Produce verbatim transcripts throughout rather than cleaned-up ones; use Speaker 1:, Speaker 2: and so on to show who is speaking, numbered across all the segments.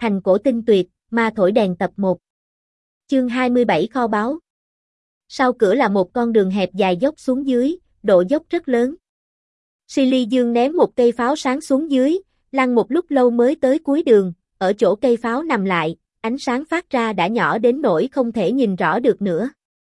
Speaker 1: Thành cổ tinh tuyệt, ma thổi đèn tập một. Chương hai mươi bảy kho báu. Sau cửa là một con đường hẹp dài dốc xuống dưới, độ dốc rất lớn. Silly Dương ném một cây pháo sáng xuống dưới, lăn một lúc lâu mới tới cuối đường, ở chỗ cây pháo nằm lại, ánh sáng phát ra đã nhỏ đến nỗi không thể nhìn rõ được nữa.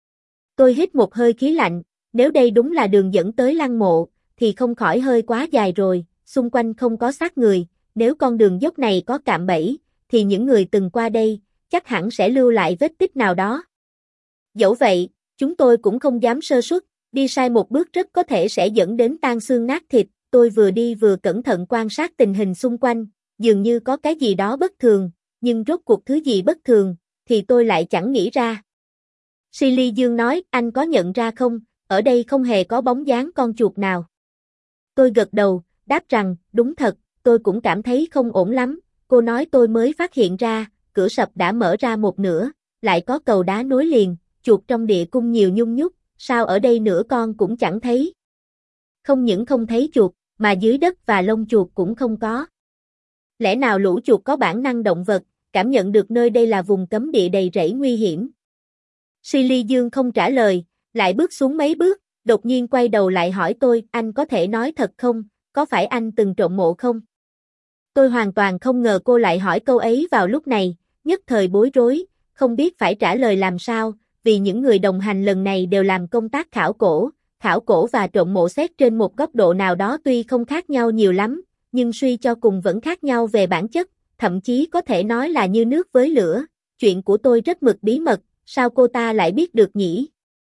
Speaker 1: Tôi hít một hơi khí lạnh, nếu đây đúng là đường dẫn tới lăng mộ, thì không khỏi hơi quá dài rồi, xung quanh không có xác người, nếu con đường dốc này có cạm bẫy, thì những người từng qua đây, chắc hẳn sẽ lưu lại vết tích nào đó. Dẫu vậy, chúng tôi cũng không dám sơ suất, đi sai một bước rất có thể sẽ dẫn đến tan xương nát thịt, tôi vừa đi vừa cẩn thận quan sát tình hình xung quanh, dường như có cái gì đó bất thường, nhưng rốt cuộc thứ gì bất thường, thì tôi lại chẳng nghĩ ra. Silly Dương nói, anh có nhận ra không, ở đây không hề có bóng dáng con chuột nào. Tôi gật đầu, đáp rằng, đúng thật, tôi cũng cảm thấy không ổn lắm, cô nói tôi mới phát hiện ra, cửa sập đã mở ra một nửa, lại có cầu đá nối liền, chuột trong địa cung nhiều nhung nhúc, sao ở đây nửa con cũng chẳng thấy. Không những không thấy chuột, mà dưới đất và lông chuột cũng không có. Lẽ nào lũ chuột có bản năng động vật, cảm nhận được nơi đây là vùng cấm địa đầy rẫy nguy hiểm? Silly Dương không trả lời, lại bước xuống mấy bước, đột nhiên quay đầu lại hỏi tôi, anh có thể nói thật không, có phải anh từng trộm mộ không? Tôi hoàn toàn không ngờ cô lại hỏi câu ấy vào lúc này, nhất thời bối rối, không biết phải trả lời làm sao, vì những người đồng hành lần này đều làm công tác khảo cổ, khảo cổ và trộm mộ xét trên một góc độ nào đó tuy không khác nhau nhiều lắm, nhưng suy cho cùng vẫn khác nhau về bản chất, thậm chí có thể nói là như nước với lửa, chuyện của tôi rất mực bí mật, sao cô ta lại biết được nhỉ?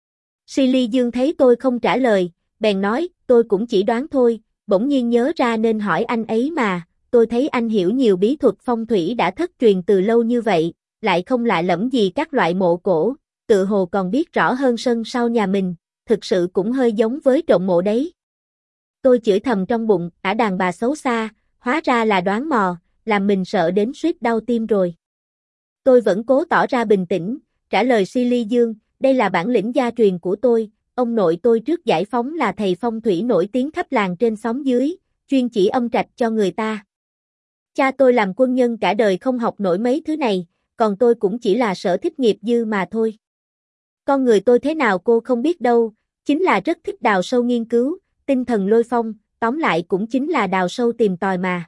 Speaker 1: Silly Dương thấy tôi không trả lời, bèn nói, tôi cũng chỉ đoán thôi, bỗng nhiên nhớ ra nên hỏi anh ấy mà, tôi thấy anh hiểu nhiều bí thuật phong thủy đã thất truyền từ lâu như vậy, lại không lạ lẫm gì các loại mộ cổ, tự hồ còn biết rõ hơn sân sau nhà mình, thực sự cũng hơi giống với trộm mộ đấy. Tôi chửi thầm trong bụng, ả đàn bà xấu xa, hóa ra là đoán mò, làm mình sợ đến suýt đau tim rồi. Tôi vẫn cố tỏ ra bình tĩnh, trả lời Silly Dương, đây là bản lĩnh gia truyền của tôi, ông nội tôi trước giải phóng là thầy phong thủy nổi tiếng khắp làng trên xóm dưới, chuyên chỉ âm trạch cho người ta. Cha tôi làm quân nhân cả đời không học nổi mấy thứ này, còn tôi cũng chỉ là sở thích nghiệp dư mà thôi. Con người tôi thế nào cô không biết đâu, chính là rất thích đào sâu nghiên cứu, tinh thần lôi phong, tóm lại cũng chính là đào sâu tìm tòi mà.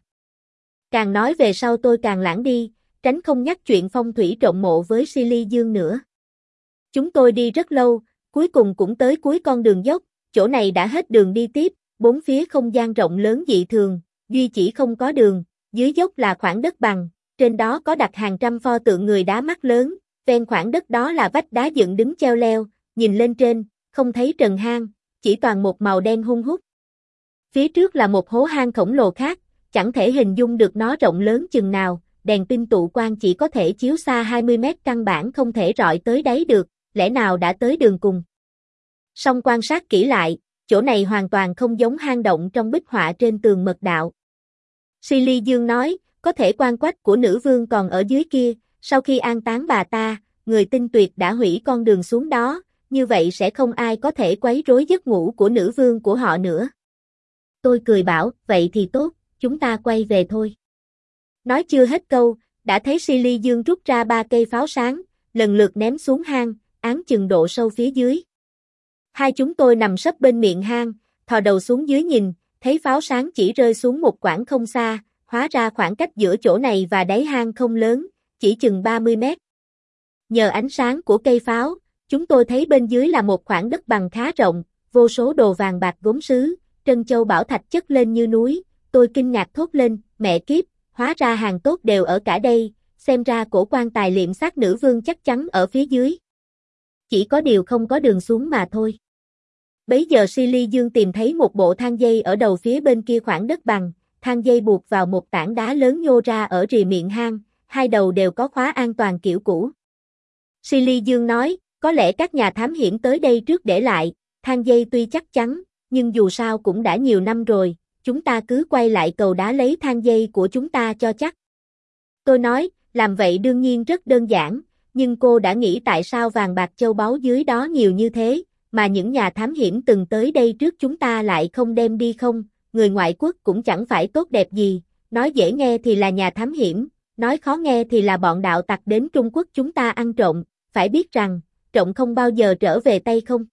Speaker 1: Càng nói về sau tôi càng lãng đi, tránh không nhắc chuyện phong thủy trộm mộ với Silly Dương nữa. Chúng tôi đi rất lâu, cuối cùng cũng tới cuối con đường dốc, chỗ này đã hết đường đi tiếp, bốn phía không gian rộng lớn dị thường, duy chỉ không có đường, dưới dốc là khoảng đất bằng, trên đó có đặt hàng trăm pho tượng người đá mắt lớn, ven khoảng đất đó là vách đá dựng đứng treo leo, nhìn lên trên, không thấy trần hang, chỉ toàn một màu đen hun hút. Phía trước là một hố hang khổng lồ khác, chẳng thể hình dung được nó rộng lớn chừng nào, đèn pin tụ quang chỉ có thể chiếu xa hai mươi mét căn bản không thể rọi tới đáy được, lẽ nào đã tới đường cùng. Song quan sát kỹ lại, chỗ này hoàn toàn không giống hang động trong bích họa trên tường mật đạo. Silly Dương nói, có thể quan quách của nữ vương còn ở dưới kia, sau khi an táng bà ta, người tinh tuyệt đã hủy con đường xuống đó, như vậy sẽ không ai có thể quấy rối giấc ngủ của nữ vương của họ nữa. Tôi cười bảo, vậy thì tốt, chúng ta quay về thôi. Nói chưa hết câu, đã thấy Silly Dương rút ra ba cây pháo sáng, lần lượt ném xuống hang, áng chừng độ sâu phía dưới. Hai chúng tôi nằm sấp bên miệng hang, thò đầu xuống dưới nhìn, thấy pháo sáng chỉ rơi xuống một quãng không xa, hóa ra khoảng cách giữa chỗ này và đáy hang không lớn, chỉ chừng ba mươi mét. Nhờ ánh sáng của cây pháo, chúng tôi thấy bên dưới là một khoảng đất bằng khá rộng, vô số đồ vàng bạc gốm sứ, trân châu bảo thạch chất lên như núi, tôi kinh ngạc thốt lên, mẹ kiếp, hóa ra hàng tốt đều ở cả đây, xem ra cổ quan tài liệm xác nữ vương chắc chắn ở phía dưới. Chỉ có điều không có đường xuống mà thôi. Bấy giờ Silly Dương tìm thấy một bộ thang dây ở đầu phía bên kia khoảng đất bằng, thang dây buộc vào một tảng đá lớn nhô ra ở rìa miệng hang, hai đầu đều có khóa an toàn kiểu cũ. Silly Dương nói, có lẽ các nhà thám hiểm tới đây trước để lại, thang dây tuy chắc chắn, nhưng dù sao cũng đã nhiều năm rồi, chúng ta cứ quay lại cầu đá lấy thang dây của chúng ta cho chắc. Tôi nói, làm vậy đương nhiên rất đơn giản, nhưng cô đã nghĩ tại sao vàng bạc châu báu dưới đó nhiều như thế, mà những nhà thám hiểm từng tới đây trước chúng ta lại không đem đi không, người ngoại quốc cũng chẳng phải tốt đẹp gì, nói dễ nghe thì là nhà thám hiểm, nói khó nghe thì là bọn đạo tặc đến Trung Quốc chúng ta ăn trộm, phải biết rằng, trộm không bao giờ trở về tay không.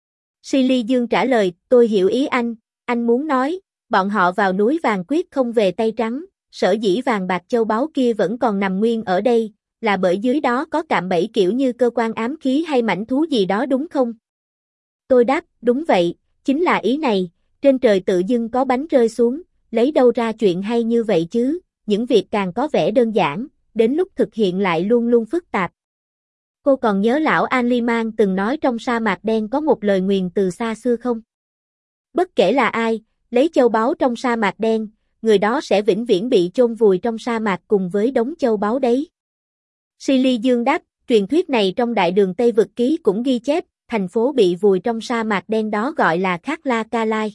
Speaker 1: Silly Dương trả lời, tôi hiểu ý anh, anh muốn nói, bọn họ vào núi vàng quyết không về tay trắng, sở dĩ vàng bạc châu báu kia vẫn còn nằm nguyên ở đây, là bởi dưới đó có cạm bẫy kiểu như cơ quan ám khí hay mảnh thú gì đó đúng không? Tôi đáp, đúng vậy, chính là ý này, trên trời tự dưng có bánh rơi xuống, lấy đâu ra chuyện hay như vậy chứ, những việc càng có vẻ đơn giản, đến lúc thực hiện lại luôn luôn phức tạp. Cô còn nhớ lão An-li-man từng nói trong sa mạc đen có một lời nguyền từ xa xưa không? Bất kể là ai, lấy châu báu trong sa mạc đen, người đó sẽ vĩnh viễn bị chôn vùi trong sa mạc cùng với đống châu báu đấy. Silly Dương đáp, truyền thuyết này trong Đại Đường Tây Vực Ký cũng ghi chép, thành phố bị vùi trong sa mạc đen đó gọi là Khát La Ca Lai.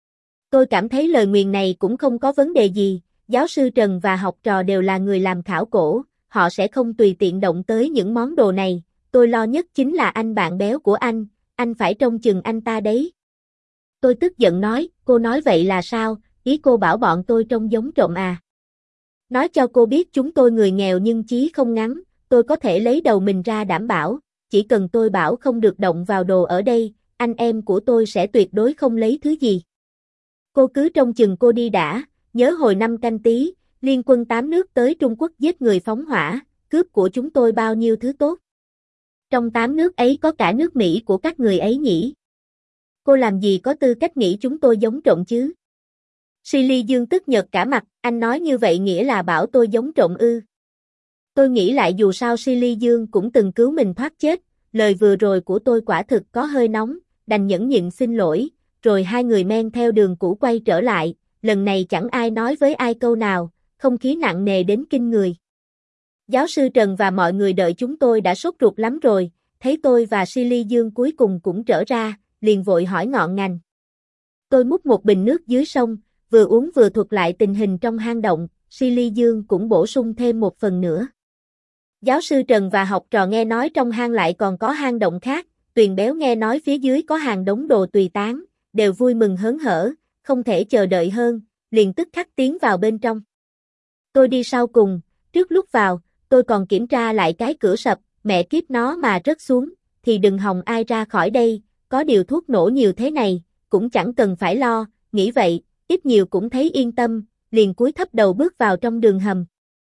Speaker 1: Tôi cảm thấy lời nguyền này cũng không có vấn đề gì, giáo sư Trần và học trò đều là người làm khảo cổ, họ sẽ không tùy tiện động tới những món đồ này, tôi lo nhất chính là anh bạn béo của anh, anh phải trông chừng anh ta đấy. Tôi tức giận nói, cô nói vậy là sao, ý cô bảo bọn tôi trông giống trộm à? Nói cho cô biết chúng tôi người nghèo nhưng chí không ngắn, tôi có thể lấy đầu mình ra đảm bảo, chỉ cần tôi bảo không được động vào đồ ở đây, anh em của tôi sẽ tuyệt đối không lấy thứ gì. Cô cứ trông chừng cô đi đã, nhớ hồi năm Canh Tý, liên quân tám nước tới Trung Quốc giết người phóng hỏa, cướp của chúng tôi bao nhiêu thứ tốt. Trong tám nước ấy có cả nước Mỹ của các người ấy nhỉ? Cô làm gì có tư cách nghĩ chúng tôi giống trộm chứ? Silly Dương tức nhợt cả mặt, anh nói như vậy nghĩa là bảo tôi giống trộm ư. Tôi nghĩ lại dù sao Silly Dương cũng từng cứu mình thoát chết, lời vừa rồi của tôi quả thực có hơi nóng, đành nhẫn nhịn xin lỗi, rồi hai người men theo đường cũ quay trở lại, lần này chẳng ai nói với ai câu nào, không khí nặng nề đến kinh người. Giáo sư Trần và mọi người đợi chúng tôi đã sốt ruột lắm rồi, thấy tôi và Silly Dương cuối cùng cũng trở ra, liền vội hỏi ngọn ngành. Tôi múc một bình nước dưới sông, vừa uống vừa thuật lại tình hình trong hang động, Silly Dương cũng bổ sung thêm một phần nữa. Giáo sư Trần và học trò nghe nói trong hang lại còn có hang động khác, Tuyền Béo nghe nói phía dưới có hàng đống đồ tùy tán, đều vui mừng hớn hở, không thể chờ đợi hơn, liền tức khắc tiến vào bên trong. Tôi đi sau cùng, trước lúc vào, tôi còn kiểm tra lại cái cửa sập, mẹ kiếp nó mà rớt xuống, thì đừng hòng ai ra khỏi đây, có điều thuốc nổ nhiều thế này, cũng chẳng cần phải lo, nghĩ vậy, ít nhiều cũng thấy yên tâm, liền cúi thấp đầu bước vào trong đường hầm.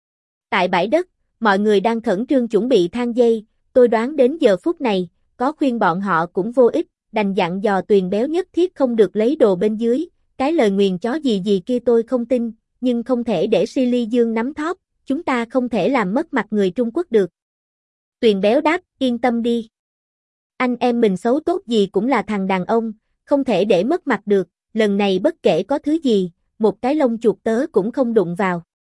Speaker 1: Tại bãi đất, mọi người đang khẩn trương chuẩn bị thang dây, tôi đoán đến giờ phút này, có khuyên bọn họ cũng vô ích, đành dặn dò Tuyền Béo nhất thiết không được lấy đồ bên dưới, cái lời nguyền chó gì gì kia tôi không tin, nhưng không thể để Silly Dương nắm thóp, chúng ta không thể làm mất mặt người Trung Quốc được. Tuyền Béo đáp, yên tâm đi. Anh em mình xấu tốt gì cũng là thằng đàn ông, không thể để mất mặt được, lần này bất kể có thứ gì, một cái lông chuột tớ cũng không đụng vào.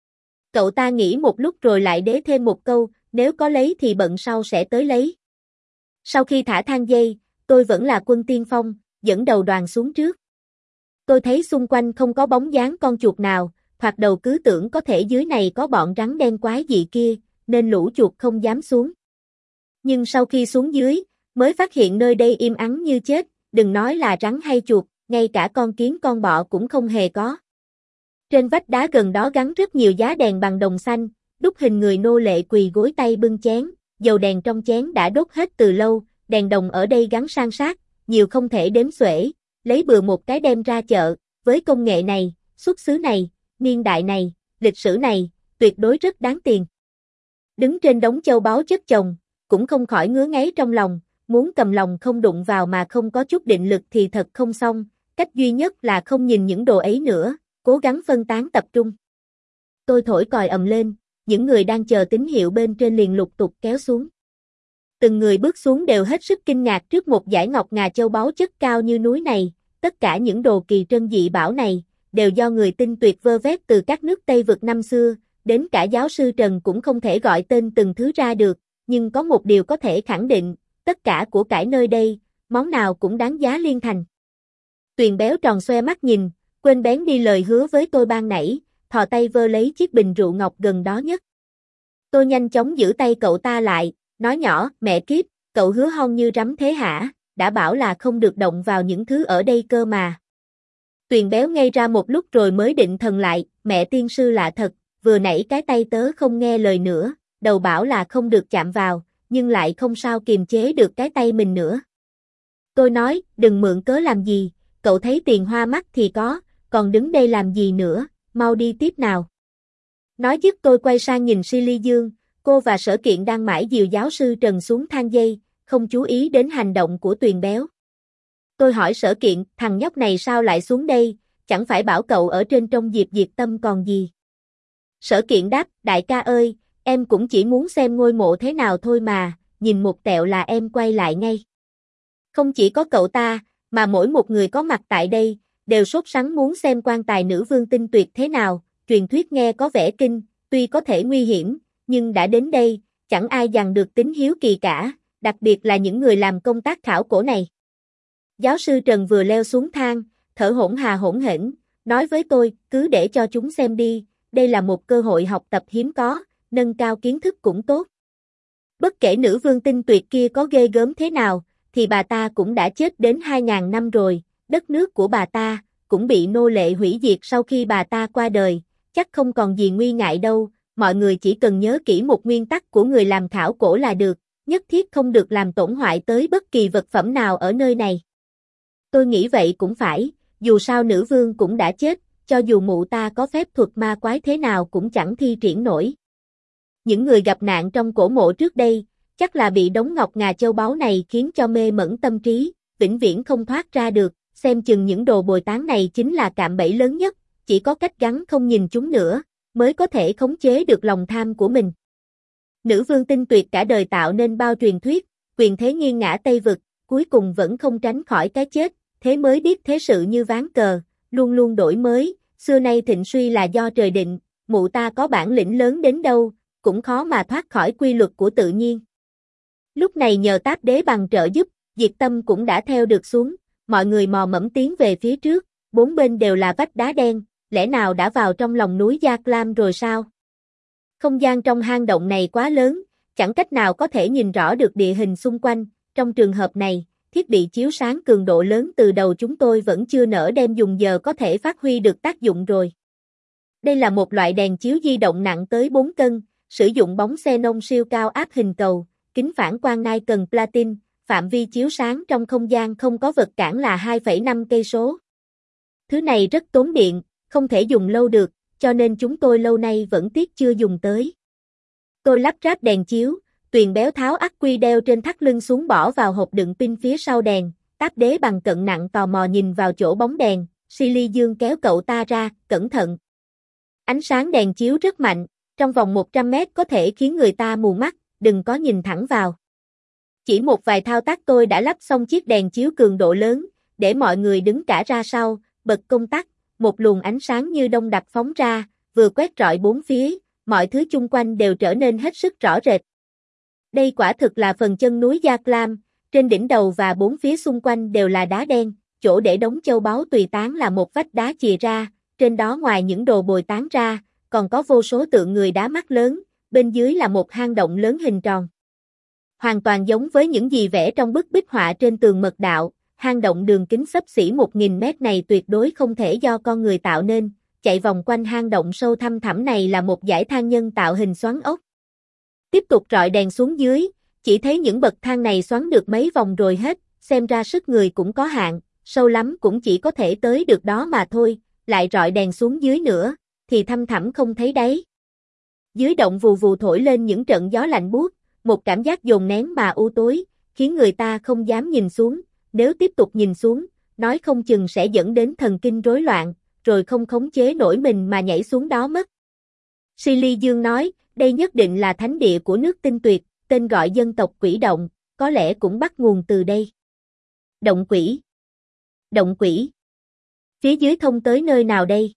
Speaker 1: Cậu ta nghĩ một lúc rồi lại đế thêm một câu, nếu có lấy thì bận sau sẽ tới lấy. Sau khi thả thang dây, tôi vẫn là quân tiên phong, dẫn đầu đoàn xuống trước. Tôi thấy xung quanh không có bóng dáng con chuột nào, thoạt đầu cứ tưởng có thể dưới này có bọn rắn đen quái dị kia, nên lũ chuột không dám xuống. Nhưng sau khi xuống dưới, mới phát hiện nơi đây im ắng như chết, đừng nói là rắn hay chuột, ngay cả con kiến con bọ cũng không hề có. Trên vách đá gần đó gắn rất nhiều giá đèn bằng đồng xanh, đúc hình người nô lệ quỳ gối tay bưng chén, dầu đèn trong chén đã đốt hết từ lâu, đèn đồng ở đây gắn san sát, nhiều không thể đếm xuể, lấy bừa một cái đem ra chợ, với công nghệ này, xuất xứ này, niên đại này, lịch sử này, tuyệt đối rất đáng tiền. Đứng trên đống châu báu chất chồng, cũng không khỏi ngứa ngáy trong lòng, muốn cầm lòng không đụng vào mà không có chút định lực thì thật không xong, cách duy nhất là không nhìn những đồ ấy nữa, cố gắng phân tán tập trung. Tôi thổi còi ầm lên, những người đang chờ tín hiệu bên trên liền lục tục kéo xuống. Từng người bước xuống đều hết sức kinh ngạc trước một dải ngọc ngà châu báu chất cao như núi này, tất cả những đồ kỳ trân dị bảo này, đều do người tinh tuyệt vơ vét từ các nước Tây vực năm xưa, đến cả giáo sư Trần cũng không thể gọi tên từng thứ ra được, nhưng có một điều có thể khẳng định, tất cả của cải nơi đây, món nào cũng đáng giá liên thành. Tuyền Béo tròn xoe mắt nhìn, quên bén đi lời hứa với tôi ban nãy, thò tay vơ lấy chiếc bình rượu ngọc gần đó nhất. Tôi nhanh chóng giữ tay cậu ta lại, nói nhỏ, mẹ kiếp, cậu hứa hon như rắm thế hả, đã bảo là không được động vào những thứ ở đây cơ mà. Tuyền Béo ngây ra một lúc rồi mới định thần lại, mẹ tiên sư lạ thật, vừa nãy cái tay tớ không nghe lời nữa, đầu bảo là không được chạm vào, nhưng lại không sao kiềm chế được cái tay mình nữa. Tôi nói, đừng mượn cớ làm gì, cậu thấy tiền hoa mắt thì có, còn đứng đây làm gì nữa, mau đi tiếp nào. Nói dứt tôi quay sang nhìn Silly Dương, cô và Sở Kiện đang mãi dìu giáo sư Trần xuống thang dây, không chú ý đến hành động của Tuyền Béo. Tôi hỏi Sở Kiện, thằng nhóc này sao lại xuống đây, chẳng phải bảo cậu ở trên trong Diệp Diệt Tâm còn gì. Sở Kiện đáp, đại ca ơi, em cũng chỉ muốn xem ngôi mộ thế nào thôi mà, nhìn một tẹo là em quay lại ngay. Không chỉ có cậu ta, mà mỗi một người có mặt tại đây, đều sốt sắng muốn xem quan tài nữ vương tinh tuyệt thế nào, truyền thuyết nghe có vẻ kinh, tuy có thể nguy hiểm, nhưng đã đến đây, chẳng ai dằn được tính hiếu kỳ cả, đặc biệt là những người làm công tác khảo cổ này. Giáo sư Trần vừa leo xuống thang, thở hổn hà hổn hển, nói với tôi, cứ để cho chúng xem đi, đây là một cơ hội học tập hiếm có, nâng cao kiến thức cũng tốt. Bất kể nữ vương tinh tuyệt kia có ghê gớm thế nào, thì bà ta cũng đã chết đến hai ngàn năm rồi, đất nước của bà ta cũng bị nô lệ hủy diệt sau khi bà ta qua đời, chắc không còn gì nguy ngại đâu, mọi người chỉ cần nhớ kỹ một nguyên tắc của người làm khảo cổ là được, nhất thiết không được làm tổn hoại tới bất kỳ vật phẩm nào ở nơi này. Tôi nghĩ vậy cũng phải, dù sao nữ vương cũng đã chết, cho dù mụ ta có phép thuật ma quái thế nào cũng chẳng thi triển nổi. Những người gặp nạn trong cổ mộ trước đây, chắc là bị đống ngọc ngà châu báu này khiến cho mê mẩn tâm trí, vĩnh viễn không thoát ra được, xem chừng những đồ bồi tán này chính là cạm bẫy lớn nhất, chỉ có cách gắn không nhìn chúng nữa, mới có thể khống chế được lòng tham của mình. Nữ vương tinh tuyệt cả đời tạo nên bao truyền thuyết, quyền thế nghiêng ngã Tây Vực, cuối cùng vẫn không tránh khỏi cái chết, thế mới biết thế sự như ván cờ, luôn luôn đổi mới, xưa nay thịnh suy là do trời định, mụ ta có bản lĩnh lớn đến đâu, cũng khó mà thoát khỏi quy luật của tự nhiên. Lúc này nhờ Táp Đế bằng trợ giúp, Diệt Tâm cũng đã theo được xuống, mọi người mò mẫm tiến về phía trước, bốn bên đều là vách đá đen, lẽ nào đã vào trong lòng núi Gia Lam rồi sao? Không gian trong hang động này quá lớn, chẳng cách nào có thể nhìn rõ được địa hình xung quanh, trong trường hợp này, thiết bị chiếu sáng cường độ lớn từ đầu chúng tôi vẫn chưa nỡ đem dùng giờ có thể phát huy được tác dụng rồi. Đây là một loại đèn chiếu di động nặng tới bốn cân, sử dụng bóng xenon siêu cao áp hình cầu, kính phản quang Nikon Platin, phạm vi chiếu sáng trong không gian không có vật cản là hai phẩy năm cây số. Thứ này rất tốn điện, không thể dùng lâu được, cho nên chúng tôi lâu nay vẫn tiếc chưa dùng tới. Tôi lắp ráp đèn chiếu, Tuyền Béo tháo ắc quy đeo trên thắt lưng xuống bỏ vào hộp đựng pin phía sau đèn, Táp Đế bằng cận nặng tò mò nhìn vào chỗ bóng đèn, Silly Dương kéo cậu ta ra, cẩn thận. Ánh sáng đèn chiếu rất mạnh, trong vòng một trăm mét có thể khiến người ta mù mắt, đừng có nhìn thẳng vào. Chỉ một vài thao tác tôi đã lắp xong chiếc đèn chiếu cường độ lớn, để mọi người đứng cả ra sau, bật công tắc, một luồng ánh sáng như đông đặc phóng ra, vừa quét rọi bốn phía, mọi thứ chung quanh đều trở nên hết sức rõ rệt. Đây quả thực là phần chân núi Gia Lam, trên đỉnh đầu và bốn phía xung quanh đều là đá đen, chỗ để đống châu báu tùy tán là một vách đá chìa ra, trên đó ngoài những đồ bồi tán ra, còn có vô số tượng người đá mắt lớn, bên dưới là một hang động lớn hình tròn. Hoàn toàn giống với những gì vẽ trong bức bích họa trên tường mật đạo, hang động đường kính xấp xỉ một nghìn mét này tuyệt đối không thể do con người tạo nên, chạy vòng quanh hang động sâu thăm thẳm này là một dải thang nhân tạo hình xoắn ốc. Tiếp tục rọi đèn xuống dưới, chỉ thấy những bậc thang này xoắn được mấy vòng rồi hết, xem ra sức người cũng có hạn, sâu lắm cũng chỉ có thể tới được đó mà thôi, lại rọi đèn xuống dưới nữa, thì thăm thẳm không thấy đáy. Dưới động vù vù thổi lên những trận gió lạnh buốt, một cảm giác dồn nén mà u tối, khiến người ta không dám nhìn xuống, nếu tiếp tục nhìn xuống, nói không chừng sẽ dẫn đến thần kinh rối loạn, rồi không khống chế nổi mình mà nhảy xuống đó mất. Silly Dương nói, đây nhất định là thánh địa của nước tinh tuyệt, tên gọi dân tộc quỷ động, có lẽ cũng bắt nguồn từ đây. Động quỷ. Động quỷ. Phía dưới thông tới nơi nào đây?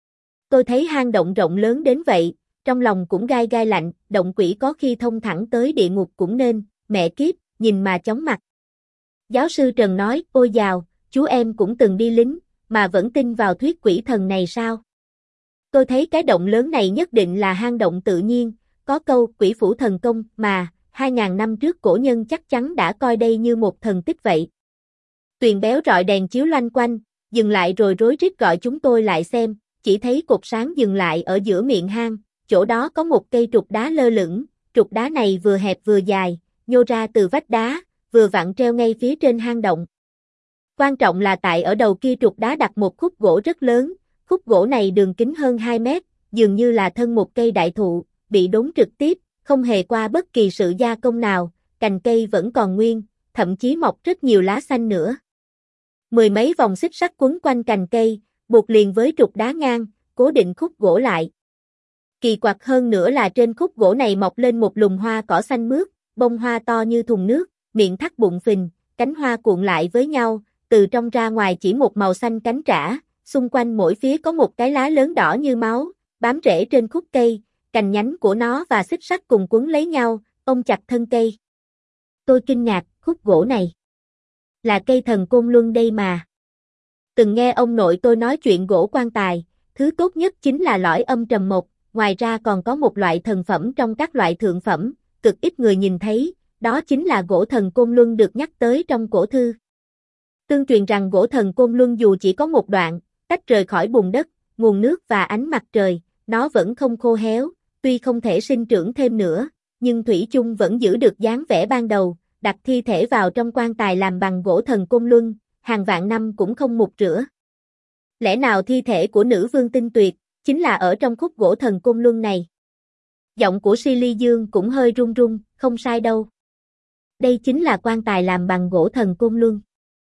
Speaker 1: Tôi thấy hang động rộng lớn đến vậy, trong lòng cũng gai gai lạnh, động quỷ có khi thông thẳng tới địa ngục cũng nên, mẹ kiếp, nhìn mà chóng mặt. Giáo sư Trần nói, ôi dào, chú em cũng từng đi lính, mà vẫn tin vào thuyết quỷ thần này sao? Tôi thấy cái động lớn này nhất định là hang động tự nhiên, có câu quỷ phủ thần công mà, hai ngàn năm trước cổ nhân chắc chắn đã coi đây như một thần tích vậy. Tuyền Béo rọi đèn chiếu loanh quanh, dừng lại rồi rối rít gọi chúng tôi lại xem, chỉ thấy cột sáng dừng lại ở giữa miệng hang, chỗ đó có một cây trục đá lơ lửng, trục đá này vừa hẹp vừa dài, nhô ra từ vách đá, vừa vặn treo ngay phía trên hang động. Quan trọng là tại ở đầu kia trục đá đặt một khúc gỗ rất lớn, khúc gỗ này đường kính hơn hai mét, dường như là thân một cây đại thụ, bị đốn trực tiếp, không hề qua bất kỳ sự gia công nào, cành cây vẫn còn nguyên, thậm chí mọc rất nhiều lá xanh nữa. Mười mấy vòng xích sắt quấn quanh cành cây, buộc liền với trục đá ngang, cố định khúc gỗ lại. Kỳ quặc hơn nữa là trên khúc gỗ này mọc lên một lùm hoa cỏ xanh mướt, bông hoa to như thùng nước, miệng thắt bụng phình, cánh hoa cuộn lại với nhau, từ trong ra ngoài chỉ một màu xanh cánh trả, xung quanh mỗi phía có một cái lá lớn đỏ như máu, bám rễ trên khúc cây, cành nhánh của nó và xích sắt cùng quấn lấy nhau, ôm chặt thân cây. Tôi kinh ngạc, khúc gỗ này là cây thần côn luân đây mà. Từng nghe ông nội tôi nói chuyện gỗ quan tài, thứ tốt nhất chính là lõi âm trầm mộc, ngoài ra còn có một loại thần phẩm trong các loại thượng phẩm, cực ít người nhìn thấy, đó chính là gỗ thần côn luân được nhắc tới trong cổ thư. Tương truyền rằng gỗ thần côn luân dù chỉ có một đoạn, tách rời khỏi bùn đất, nguồn nước và ánh mặt trời, nó vẫn không khô héo, tuy không thể sinh trưởng thêm nữa, nhưng thủy chung vẫn giữ được dáng vẻ ban đầu, đặt thi thể vào trong quan tài làm bằng gỗ thần côn luân, hàng vạn năm cũng không mục rửa. Lẽ nào thi thể của nữ vương tinh tuyệt, chính là ở trong khúc gỗ thần côn luân này? Giọng của Silly Dương cũng hơi run run, không sai đâu. Đây chính là quan tài làm bằng gỗ thần côn luân.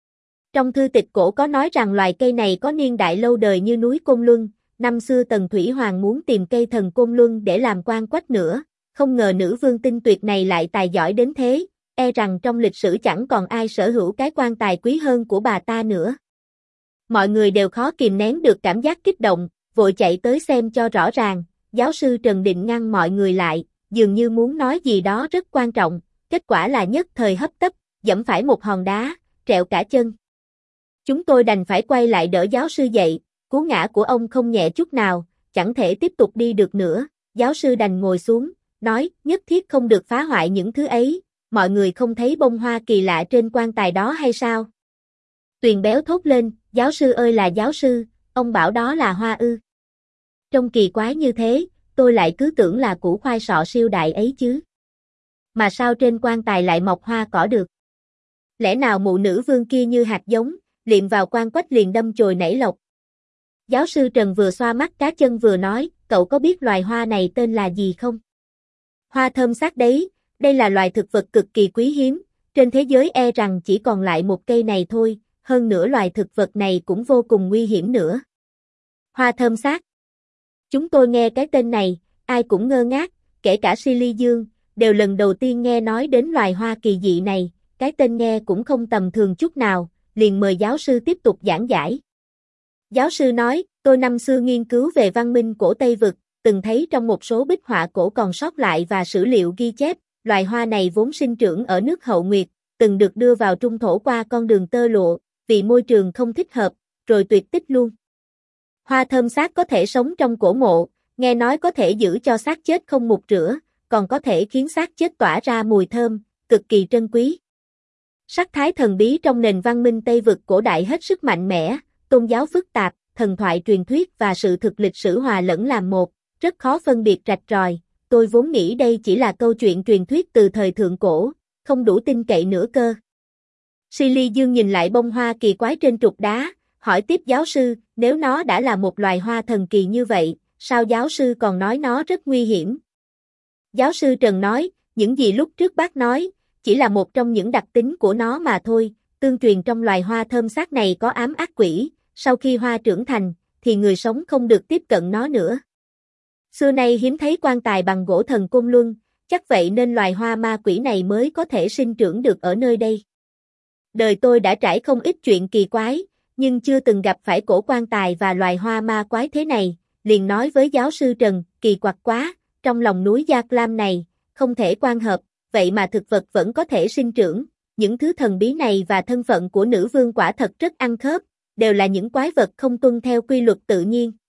Speaker 1: Trong thư tịch cổ có nói rằng loài cây này có niên đại lâu đời như núi Côn Luân, năm xưa Tần Thủy Hoàng muốn tìm cây thần Côn Luân để làm quan quách nữa, không ngờ nữ vương tinh tuyệt này lại tài giỏi đến thế, e rằng trong lịch sử chẳng còn ai sở hữu cái quan tài quý hơn của bà ta nữa. Mọi người đều khó kìm nén được cảm giác kích động, vội chạy tới xem cho rõ ràng, giáo sư Trần định ngăn mọi người lại, dường như muốn nói gì đó rất quan trọng, kết quả là nhất thời hấp tấp, giẫm phải một hòn đá, trẹo cả chân. Chúng tôi đành phải quay lại đỡ giáo sư dậy, cú ngã của ông không nhẹ chút nào, chẳng thể tiếp tục đi được nữa, giáo sư đành ngồi xuống, nói, nhất thiết không được phá hoại những thứ ấy, mọi người không thấy bông hoa kỳ lạ trên quan tài đó hay sao? Tuyền béo thốt lên, giáo sư ơi là giáo sư, ông bảo đó là hoa ư. Trông kỳ quái như thế, tôi lại cứ tưởng là củ khoai sọ siêu đại ấy chứ. Mà sao trên quan tài lại mọc hoa cỏ được? Lẽ nào mụ nữ vương kia như hạt giống, liệm vào quan quách liền đâm chồi nảy lộc? Giáo sư Trần vừa xoa mắt cá chân vừa nói, cậu có biết loài hoa này tên là gì không? Hoa thơm xác đấy, đây là loài thực vật cực kỳ quý hiếm, trên thế giới e rằng chỉ còn lại một cây này thôi, hơn nữa loài thực vật này cũng vô cùng nguy hiểm nữa. Hoa thơm xác. Chúng tôi nghe cái tên này, ai cũng ngơ ngác, kể cả Silly Dương, đều lần đầu tiên nghe nói đến loài hoa kỳ dị này, cái tên nghe cũng không tầm thường chút nào, liền mời giáo sư tiếp tục giảng giải. Giáo sư nói, tôi năm xưa nghiên cứu về văn minh cổ Tây Vực, từng thấy trong một số bích họa cổ còn sót lại và sử liệu ghi chép, loài hoa này vốn sinh trưởng ở nước Hậu Nguyệt, từng được đưa vào Trung Thổ qua con đường tơ lụa, vì môi trường không thích hợp, rồi tuyệt tích luôn. Hoa thơm xác có thể sống trong cổ mộ, nghe nói có thể giữ cho xác chết không mục rửa, còn có thể khiến xác chết tỏa ra mùi thơm, cực kỳ trân quý. Sắc thái thần bí trong nền văn minh Tây Vực cổ đại hết sức mạnh mẽ, tôn giáo phức tạp, thần thoại truyền thuyết và sự thực lịch sử hòa lẫn làm một, rất khó phân biệt rạch ròi. Tôi vốn nghĩ đây chỉ là câu chuyện truyền thuyết từ thời thượng cổ, không đủ tin cậy nữa cơ. Silly Dương nhìn lại bông hoa kỳ quái trên trục đá, hỏi tiếp giáo sư, nếu nó đã là một loài hoa thần kỳ như vậy, sao giáo sư còn nói nó rất nguy hiểm? Giáo sư Trần nói, những gì lúc trước bác nói, chỉ là một trong những đặc tính của nó mà thôi, tương truyền trong loài hoa thơm xác này có ám ác quỷ, sau khi hoa trưởng thành, thì người sống không được tiếp cận nó nữa. Xưa nay hiếm thấy quan tài bằng gỗ thần côn luân, chắc vậy nên loài hoa ma quỷ này mới có thể sinh trưởng được ở nơi đây. Đời tôi đã trải không ít chuyện kỳ quái, nhưng chưa từng gặp phải cổ quan tài và loài hoa ma quái thế này, liền nói với giáo sư Trần, kỳ quặc quá, trong lòng núi Gia Clam này, không thể quan hợp, vậy mà thực vật vẫn có thể sinh trưởng, những thứ thần bí này và thân phận của nữ vương quả thật rất ăn khớp, đều là những quái vật không tuân theo quy luật tự nhiên.